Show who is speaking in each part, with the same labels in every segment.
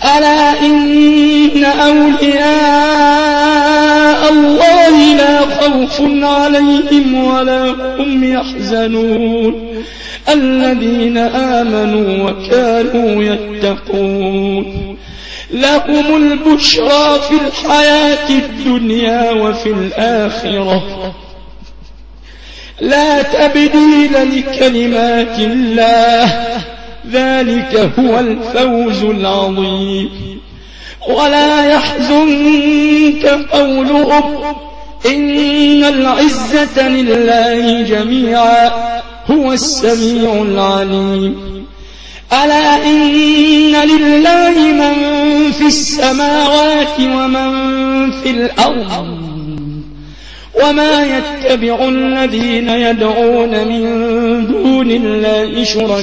Speaker 1: ألا إن أولياء الله لا خوف عليهم ولا هم يحزنون الذين آمنوا وكانوا يتقون لهم البشرى في الحياة الدنيا وفي الآخرة لا تبديل لكلمات الله ذلك هو الفوز العظيم ولا يحزنك قولهم إن العزة لله جميعا هو السميع العليم ألا إن لله من في السماوات ومن في الأرض وما يتبع الذين يدعون من دون الله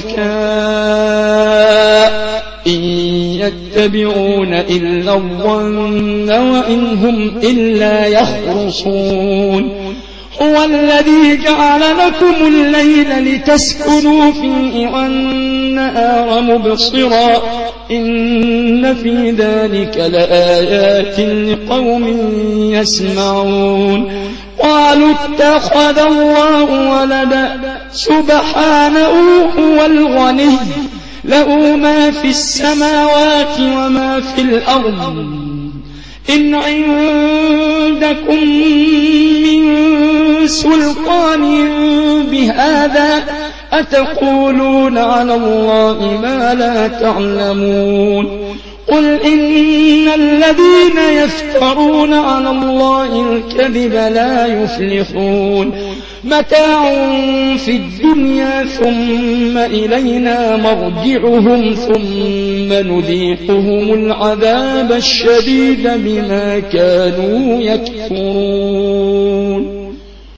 Speaker 1: شركاء إن يتبعون إلا الظن وإن هم إلا يخرصون هو الذي جعل لكم الليل لتسكنوا فيه والنهار مبصرا إن في ذلك لآيات لقوم يسمعون قالوا اتخذ الله ولدا سبحانه هو الغني له ما في السماوات وما في الأرض إن عندكم من سلطان بهذا أتقولون على الله ما لا تعلمون قل إن الذين يفترون على الله الكذب لا يفلحون متاع في الدنيا ثم إلينا مرجعهم ثم نذيقهم العذاب الشديد بما كانوا يكفرون